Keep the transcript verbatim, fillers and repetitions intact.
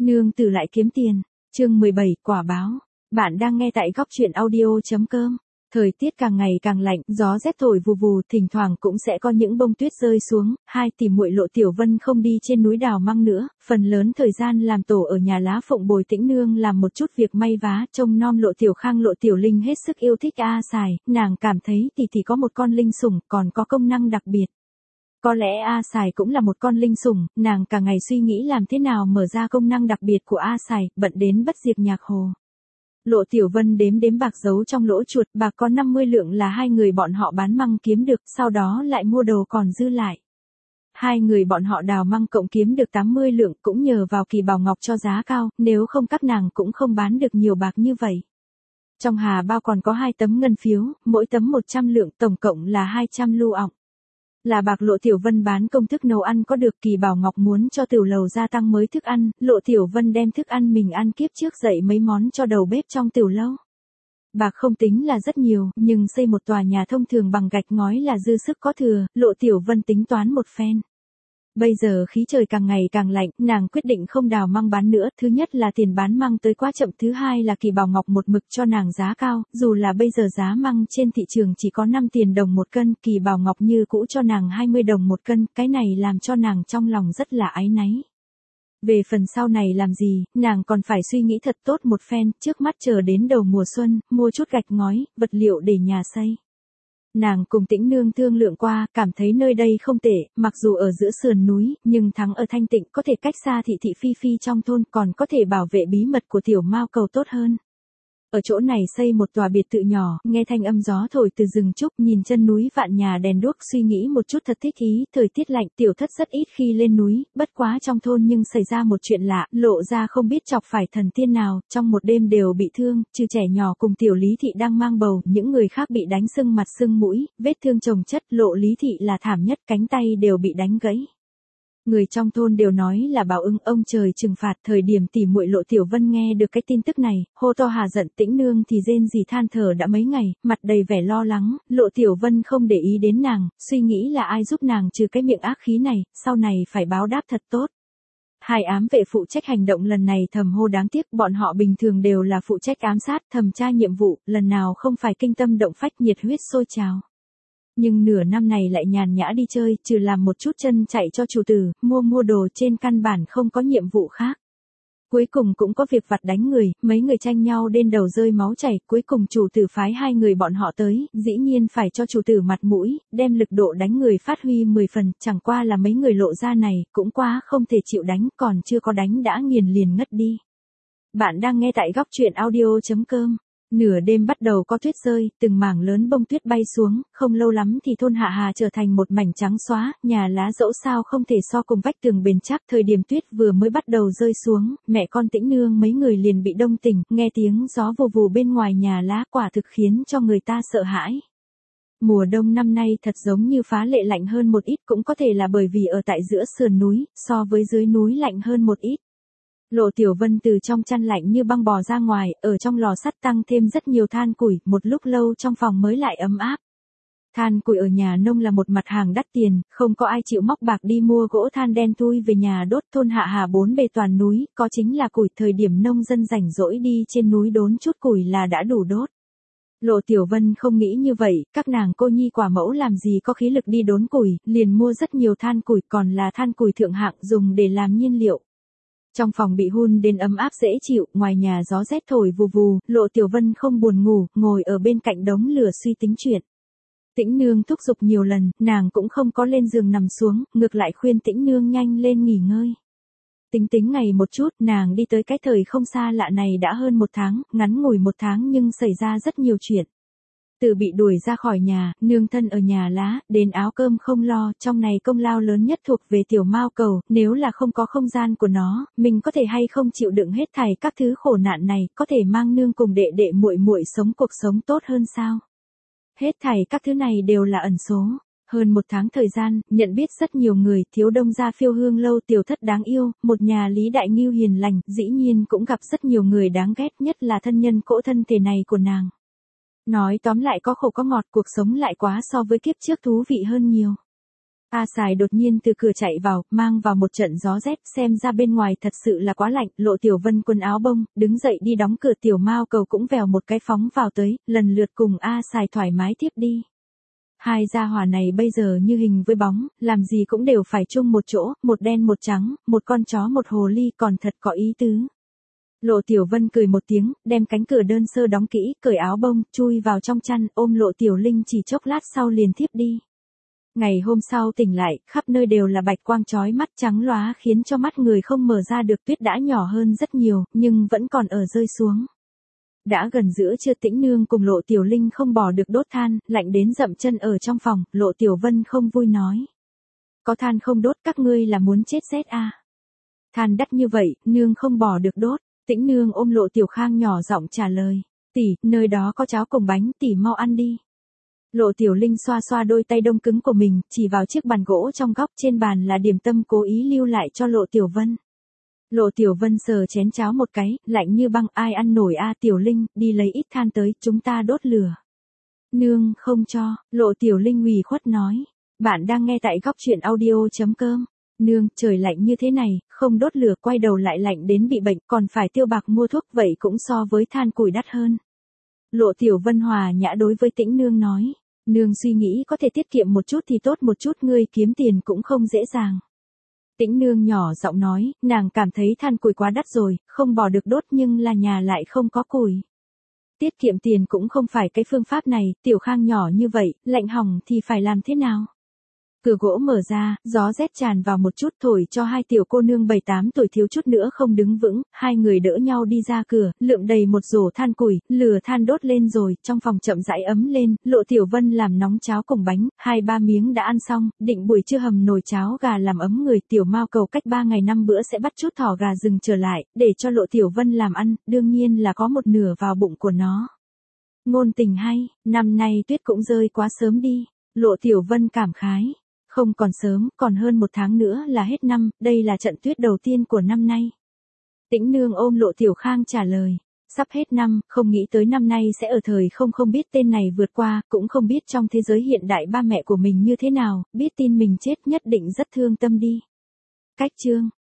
Nương tử lại kiếm tiền. Chương mười bảy, quả báo. Bạn đang nghe tại góc truyện audio.com. Thời tiết càng ngày càng lạnh, gió rét thổi vù vù, thỉnh thoảng cũng sẽ có những bông tuyết rơi xuống. Hai tỷ muội Lộ Tiểu Vân không đi trên núi đào măng nữa, phần lớn thời gian làm tổ ở nhà lá phụng bồi Tĩnh Nương làm một chút việc may vá, trông nom Lộ Tiểu Khang Lộ Tiểu Linh hết sức yêu thích A Sài, nàng cảm thấy tỷ tỷ có một con linh sủng, còn có công năng đặc biệt. Có lẽ A Sài cũng là một con linh sủng, nàng cả ngày suy nghĩ làm thế nào mở ra công năng đặc biệt của A Sài, bận đến bất diệt nhạc hồ. Lộ Tiểu Vân đếm đếm bạc giấu trong lỗ chuột, bạc có năm mươi lượng là hai người bọn họ bán măng kiếm được, sau đó lại mua đồ còn dư lại. Hai người bọn họ đào măng cộng kiếm được tám mươi lượng, cũng nhờ vào Kỳ Bảo Ngọc cho giá cao, nếu không các nàng cũng không bán được nhiều bạc như vậy. Trong hà bao còn có hai tấm ngân phiếu, mỗi tấm một trăm lượng, tổng cộng là hai trăm lưu ọng. Là bạc Lộ Tiểu Vân bán công thức nấu ăn có được. Kỳ Bảo Ngọc muốn cho tiểu lầu gia tăng mới thức ăn, Lộ Tiểu Vân đem thức ăn mình ăn kiếp trước dạy mấy món cho đầu bếp trong tiểu lâu. Bạc không tính là rất nhiều, nhưng xây một tòa nhà thông thường bằng gạch ngói là dư sức có thừa, Lộ Tiểu Vân tính toán một phen. Bây giờ khí trời càng ngày càng lạnh, nàng quyết định không đào măng bán nữa, thứ nhất là tiền bán măng tới quá chậm, thứ hai là Kỳ Bảo Ngọc một mực cho nàng giá cao, dù là bây giờ giá măng trên thị trường chỉ có năm tiền đồng một cân, Kỳ Bảo Ngọc như cũ cho nàng hai mươi đồng một cân, cái này làm cho nàng trong lòng rất là áy náy. Về phần sau này làm gì, nàng còn phải suy nghĩ thật tốt một phen, trước mắt chờ đến đầu mùa xuân, mua chút gạch ngói, vật liệu để nhà xây. Nàng cùng Tĩnh Nương thương lượng qua, cảm thấy nơi đây không tệ, mặc dù ở giữa sườn núi, nhưng thắng ở thanh tịnh, có thể cách xa thị thị phi phi trong thôn, còn có thể bảo vệ bí mật của tiểu mao cầu tốt hơn. Ở chỗ này xây một tòa biệt thự nhỏ, nghe thanh âm gió thổi từ rừng trúc, nhìn chân núi vạn nhà đèn đuốc, suy nghĩ một chút thật thích ý, thời tiết lạnh, tiểu thất rất ít khi lên núi, bất quá trong thôn nhưng xảy ra một chuyện lạ, Lộ ra không biết chọc phải thần tiên nào, trong một đêm đều bị thương, trừ trẻ nhỏ cùng tiểu Lý Thị đang mang bầu, những người khác bị đánh sưng mặt sưng mũi, vết thương chồng chất, Lộ Lý Thị là thảm nhất, cánh tay đều bị đánh gãy. Người trong thôn đều nói là báo ứng ông trời trừng phạt. Thời điểm tỷ muội Lộ Tiểu Vân nghe được cái tin tức này, hô to hà giận, Tĩnh Nương thì rên rỉ than thở đã mấy ngày, mặt đầy vẻ lo lắng. Lộ Tiểu Vân không để ý đến nàng, suy nghĩ là ai giúp nàng trừ cái miệng ác khí này, sau này phải báo đáp thật tốt. Hai ám vệ phụ trách hành động lần này thầm hô đáng tiếc, bọn họ bình thường đều là phụ trách ám sát, thẩm tra nhiệm vụ, lần nào không phải kinh tâm động phách, nhiệt huyết sôi trào. Nhưng nửa năm này lại nhàn nhã đi chơi, trừ làm một chút chân chạy cho chủ tử, mua mua đồ, trên căn bản không có nhiệm vụ khác. Cuối cùng cũng có việc vặt đánh người, mấy người tranh nhau đến đầu rơi máu chảy, cuối cùng chủ tử phái hai người bọn họ tới, dĩ nhiên phải cho chủ tử mặt mũi, đem lực độ đánh người phát huy mười phần, chẳng qua là mấy người Lộ ra này, cũng quá không thể chịu đánh, còn chưa có đánh đã nghiền liền ngất đi. Bạn đang nghe tại góc truyện audio.com. Nửa đêm bắt đầu có tuyết rơi, từng mảng lớn bông tuyết bay xuống, không lâu lắm thì thôn Hạ Hà trở thành một mảnh trắng xóa, nhà lá dẫu sao không thể so cùng vách tường bền chắc. Thời điểm tuyết vừa mới bắt đầu rơi xuống, mẹ con Tĩnh Nương mấy người liền bị đông tỉnh, nghe tiếng gió vù vù bên ngoài nhà lá quả thực khiến cho người ta sợ hãi. Mùa đông năm nay thật giống như phá lệ lạnh hơn một ít, cũng có thể là bởi vì ở tại giữa sườn núi, so với dưới núi lạnh hơn một ít. Lộ Tiểu Vân từ trong chăn lạnh như băng bò ra ngoài, ở trong lò sắt tăng thêm rất nhiều than củi, một lúc lâu trong phòng mới lại ấm áp. Than củi ở nhà nông là một mặt hàng đắt tiền, không có ai chịu móc bạc đi mua gỗ than đen thui về nhà đốt. Thôn Hạ Hà bốn bề toàn núi, có chính là củi, thời điểm nông dân rảnh rỗi đi trên núi đốn chút củi là đã đủ đốt. Lộ Tiểu Vân không nghĩ như vậy, các nàng cô nhi quả mẫu làm gì có khí lực đi đốn củi, liền mua rất nhiều than củi, còn là than củi thượng hạng dùng để làm nhiên liệu. Trong phòng bị hun đến ấm áp dễ chịu, ngoài nhà gió rét thổi vù vù, Lộ Tiểu Vân không buồn ngủ, ngồi ở bên cạnh đống lửa suy tính chuyện. Tĩnh Nương thúc giục nhiều lần, nàng cũng không có lên giường nằm xuống, ngược lại khuyên Tĩnh Nương nhanh lên nghỉ ngơi. Tính tính ngày một chút, nàng đi tới cái thời không xa lạ này đã hơn một tháng, ngắn ngủi một tháng nhưng xảy ra rất nhiều chuyện. Từ bị đuổi ra khỏi nhà, nương thân ở nhà lá, đến áo cơm không lo, trong này công lao lớn nhất thuộc về tiểu mao cầu, nếu là không có không gian của nó, mình có thể hay không chịu đựng hết thảy các thứ khổ nạn này, có thể mang nương cùng đệ đệ muội muội sống cuộc sống tốt hơn sao? Hết thảy các thứ này đều là ẩn số. Hơn một tháng thời gian, nhận biết rất nhiều người, thiếu đông gia Phiêu Hương lâu tiểu thất đáng yêu, một nhà Lý Đại Ngưu hiền lành, dĩ nhiên cũng gặp rất nhiều người đáng ghét, nhất là thân nhân cỗ thân thể này của nàng. Nói tóm lại có khổ có ngọt, cuộc sống lại quá so với kiếp trước thú vị hơn nhiều. A Sài đột nhiên từ cửa chạy vào, mang vào một trận gió rét, xem ra bên ngoài thật sự là quá lạnh, Lộ Tiểu Vân quần áo bông, đứng dậy đi đóng cửa, Tiểu Mao Cầu cũng vèo một cái phóng vào tới, lần lượt cùng A Sài thoải mái tiếp đi. Hai gia hỏa này bây giờ như hình với bóng, làm gì cũng đều phải chung một chỗ, một đen một trắng, một con chó một hồ ly, còn thật có ý tứ. Lộ Tiểu Vân cười một tiếng, đem cánh cửa đơn sơ đóng kỹ, cởi áo bông, chui vào trong chăn, ôm Lộ Tiểu Linh chỉ chốc lát sau liền thiếp đi. Ngày hôm sau tỉnh lại, khắp nơi đều là bạch quang chói mắt trắng lóa khiến cho mắt người không mở ra được, tuyết đã nhỏ hơn rất nhiều, nhưng vẫn còn ở rơi xuống. Đã gần giữa trưa, Tĩnh Nương cùng Lộ Tiểu Linh không bỏ được đốt than, lạnh đến dậm chân ở trong phòng, Lộ Tiểu Vân không vui nói. Có than không đốt, các ngươi là muốn chết rét à? Than đắt như vậy, nương không bỏ được đốt. Tĩnh Nương ôm Lộ Tiểu Khang nhỏ giọng trả lời. Tỷ, nơi đó có cháo cùng bánh, tỷ mau ăn đi. Lộ Tiểu Linh xoa xoa đôi tay đông cứng của mình, chỉ vào chiếc bàn gỗ trong góc, trên bàn là điểm tâm cố ý lưu lại cho Lộ Tiểu Vân. Lộ Tiểu Vân sờ chén cháo một cái, lạnh như băng, ai ăn nổi a? Tiểu Linh, đi lấy ít than tới, chúng ta đốt lửa. Nương không cho, Lộ Tiểu Linh ủy khuất nói. Bạn đang nghe tại góc truyện audio chấm com. Nương, trời lạnh như thế này, không đốt lửa quay đầu lại lạnh đến bị bệnh, còn phải tiêu bạc mua thuốc, vậy cũng so với than củi đắt hơn. Lộ Tiểu Vân hòa nhã đối với Tĩnh Nương nói. Nương suy nghĩ có thể tiết kiệm một chút thì tốt một chút, ngươi kiếm tiền cũng không dễ dàng. Tĩnh Nương nhỏ giọng nói, nàng cảm thấy than củi quá đắt rồi, không bỏ được đốt, nhưng là nhà lại không có củi. Tiết kiệm tiền cũng không phải cái phương pháp này, Tiểu Khang nhỏ như vậy, lạnh hỏng thì phải làm thế nào? Cửa gỗ mở ra, gió rét tràn vào một chút, thổi cho hai tiểu cô nương bảy tám tuổi thiếu chút nữa không đứng vững, hai người đỡ nhau đi ra cửa, lượm đầy một rổ than củi, lửa than đốt lên rồi, trong phòng chậm rãi ấm lên, Lộ Tiểu Vân làm nóng cháo cùng bánh, hai ba miếng đã ăn xong, định buổi trưa hầm nồi cháo gà làm ấm người, Tiểu Mao Cầu cách ba ngày năm bữa sẽ bắt chút thỏ gà rừng trở lại, để cho Lộ Tiểu Vân làm ăn, đương nhiên là có một nửa vào bụng của nó. Ngôn tình hay, năm nay tuyết cũng rơi quá sớm đi, Lộ Tiểu Vân cảm khái. Không còn sớm, còn hơn một tháng nữa là hết năm, đây là trận tuyết đầu tiên của năm nay. Tĩnh Nương ôm Lộ Tiểu Khang trả lời. Sắp hết năm, không nghĩ tới năm nay sẽ ở thời không không biết tên này vượt qua, cũng không biết trong thế giới hiện đại ba mẹ của mình như thế nào, biết tin mình chết nhất định rất thương tâm đi. Cách chương.